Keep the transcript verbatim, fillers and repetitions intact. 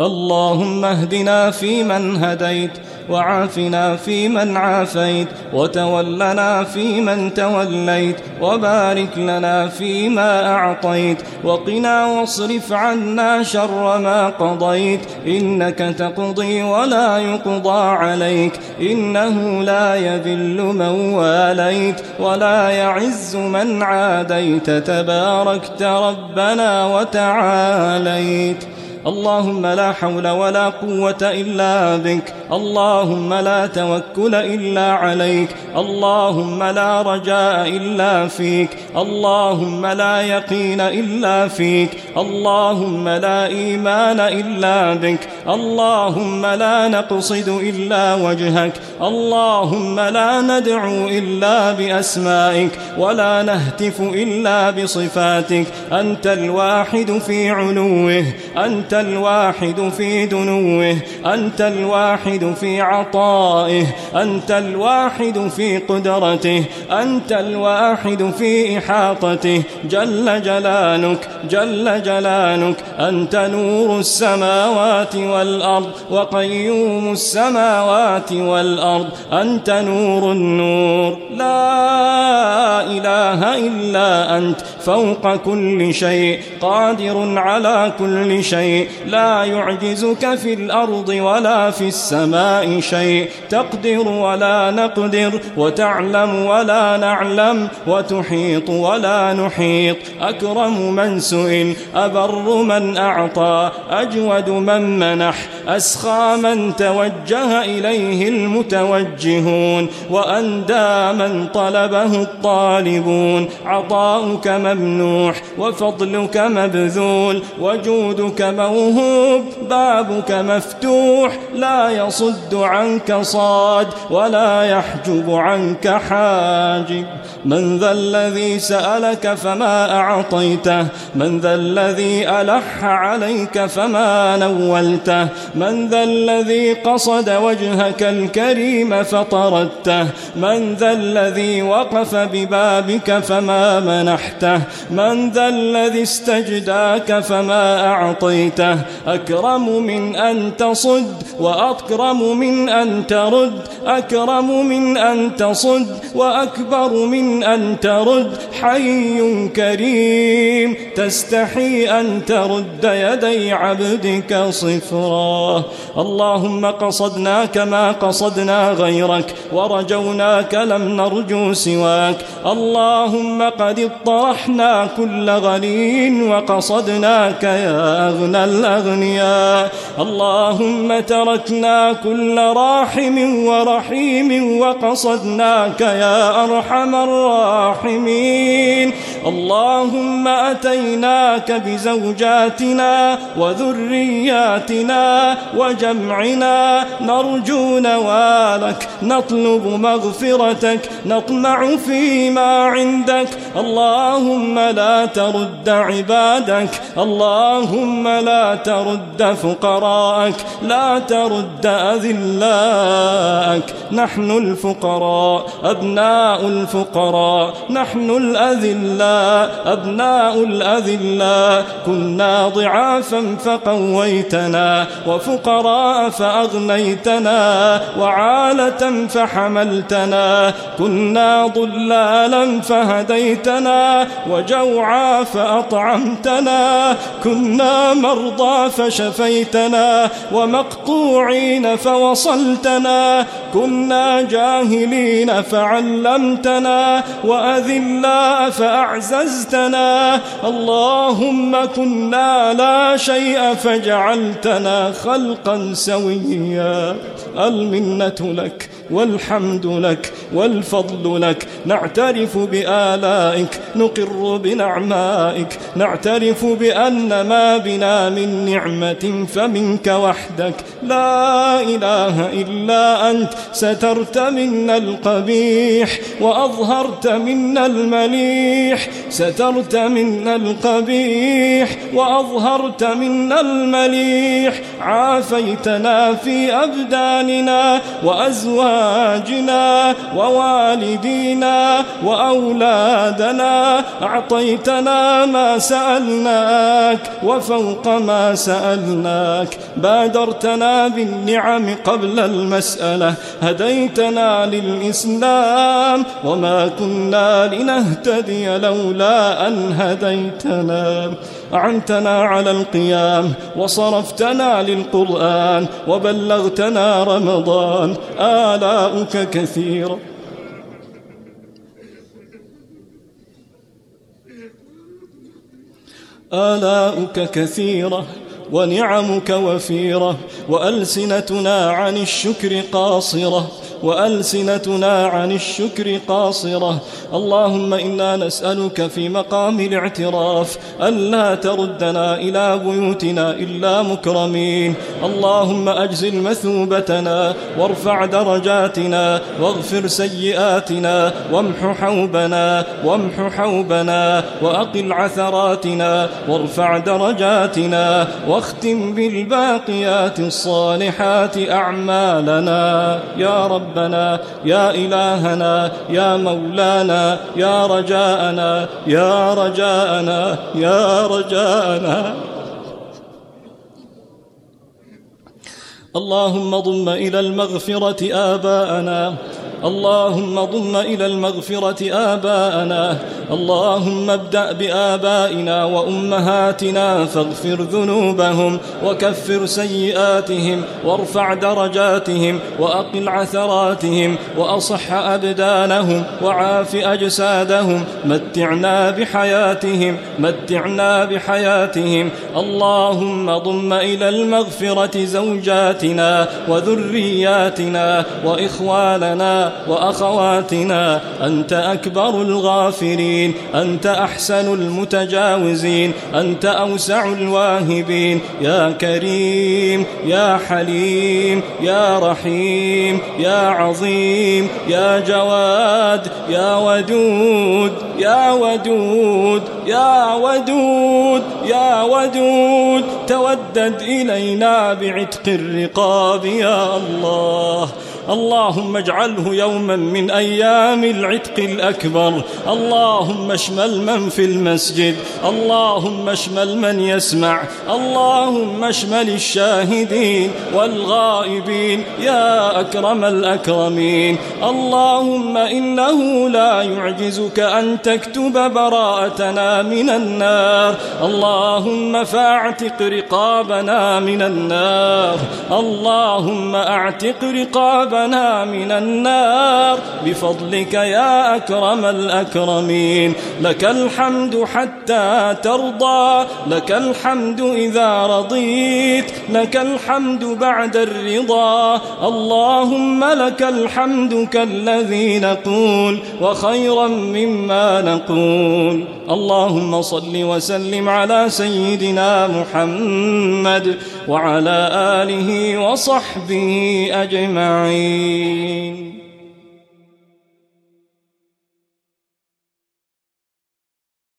اللهم اهدنا فيمن هديت، وعافنا فيمن عافيت، وتولنا فيمن توليت، وبارك لنا فيما أعطيت، وقنا واصرف عنا شر ما قضيت، إنك تقضي ولا يقضى عليك، إنه لا يذل من واليت ولا يعز من عاديت، تباركت ربنا وتعاليت. اللهم لا حول ولا قوة إلا بك، اللهم لا توكل إلا عليك، اللهم لا رجاء إلا فيك، اللهم لا يقين إلا فيك، اللهم لا إيمان إلا بك، اللهم لا نقصد إلا وجهك، اللهم لا ندعو إلا بأسمائك، ولا نهتف إلا بصفاتك. أنت الواحد في علوه، أنت الواحد في دنوه، أنت الواحد في عطائه، أنت الواحد في قدرته، أنت الواحد في إحاطته، جل جلالك جل جلالك. أنت نور السماوات والأرض وقيوم السماوات والأرض، أنت نور النور، لا إله إلا أنت، فوق كل شيء، قادر على كل شيء، لا يعجزك في الأرض ولا في السماء شيء، تقدر ولا نقدر، وتعلم ولا نعلم، وتحيط ولا نحيط. أكرم من سئل، أبر من أعطى، أجود من منح، أسخى من توجه إليه المتوجهون، وأندى من طلبه الطالبون. عطاؤك ممنوح، وفضلك مبذول، وجودك موهوب، بابك مفتوح، لا يصد عنك صاد ولا يحجب عنك حاجب. من ذا الذي سألك فما أعطيته، من ذا الذي ألح عليك فما نولته، من ذا الذي قصد وجهك الكريم فطردته، من ذا الذي وقف ببابك فما منحته، من ذا الذي استجداك فما أعطيته. أكرم من أن تصد، وأكرم من أن ترد، أكرم من أن تصد، وأكبر من أن ترد. حي كريم، تستحي أن ترد يدي عبدك صفرا. اللهم قصدناك ما قصدنا غيرك، ورجوناك لم نرجو سواك. اللهم قد اطرحنا كل غني، وقصدناك يا أغنى الأغنياء. اللهم تركنا كل راحم ورحيم، وقصدناك يا أرحم الراحمين. اللهم أتيناك بزوجاتنا وذرياتنا وجمعنا، نرجو نوالك، نطلب مغفرتك، نطمع فيما عندك. اللهم لا ترد عبادك، اللهم لا ترد فقراءك، لا ترد أذلاءك. نحن الفقراء أبناء الفقراء، نحن الأذلاء أبناء الأذلاء. كنا ضعافا فقويتنا، وفقراء فأغنيتنا، وعالة فحملتنا. كنا ضلالا فهديتنا، وجوعا فأطعمتنا. كنا مرضى فشفيتنا، ومقطوعين فوصلتنا. كنا جاهلين فعلمتنا، وأذلاء فأعززتنا. اللهم كنا لا شيء فجعلتنا خلقا سويا. المنة لك، والحمد لك، والفضل لك. نعترف بآلائك، نقر بنعمائك، نعترف بأن ما بنا من نعمة فمنك وحدك، لا إله إلا أنت. سترت منا القبيح، وأظهرت منا المليح. سترت منا القبيح، وأظهرت منا المليح. عافيتنا في أبداننا وأزواجنا وأزواجنا ووالدينا وأولادنا، أعطيتنا ما سألناك وفوق ما سألناك، بادرتنا بالنعم قبل المسألة، هديتنا للإسلام وما كنا لنهتدي لولا أن هديتنا، أعنتنا على القيام وصرفتنا للقرآن وبلغتنا رمضان، آلاؤك كثيرة آلاؤك كثيرة ونعمك وفيرة، وألسنتنا عن الشكر قاصرة وألسنتنا عن الشكر قاصرة. اللهم إنا نسألك في مقام الاعتراف ألا تردنا إلى بيوتنا إلا مكرمين. اللهم أجزل مثوبتنا وارفع درجاتنا واغفر سيئاتنا وامح حوبنا وامح حوبنا وأقل عثراتنا وارفع درجاتنا، واختم بالباقيات الصالحات أعمالنا يا رب ربنا يا إلهنا يا مولانا يا رجاءنا يا رجاءنا يا رجاءنا. اللهم ضم إلى المغفرة آباءنا، اللهم ضم إلى المغفرة آباءنا، اللهم ابدأ بآبائنا وأمهاتنا فاغفر ذنوبهم وكفر سيئاتهم وارفع درجاتهم وأقل عثراتهم وأصح أبدانهم وعاف أجسادهم، متعنا بحياتهم متعنا بحياتهم. اللهم ضم إلى المغفرة زوجاتنا وذرياتنا وإخواننا وأخواتنا، أنت أكبر الغافرين، أنت أحسن المتجاوزين، أنت أوسع الواهبين، يا كريم يا حليم يا رحيم يا عظيم يا جواد يا ودود يا ودود يا ودود يا ودود، تودد إلينا بعتق الرقاب يا الله. اللهم اجعله يوما من أيام العتق الأكبر. اللهم اشمل من في المسجد، اللهم اشمل من يسمع، اللهم اشمل الشاهدين والغائبين يا أكرم الأكرمين. اللهم إنه لا يعجزك أن تكتب براءتنا من النار، اللهم فاعتق رقابنا من النار، اللهم اعتق رقابنا من النار بفضلك يا أكرم الأكرمين. لك الحمد حتى ترضى، لك الحمد إذا رضيت، لك الحمد بعد الرضا. اللهم لك الحمد كالذي نقول وخيرا مما نقول. اللهم صل وسلم على سيدنا محمد وعلى آله وصحبه أجمعين.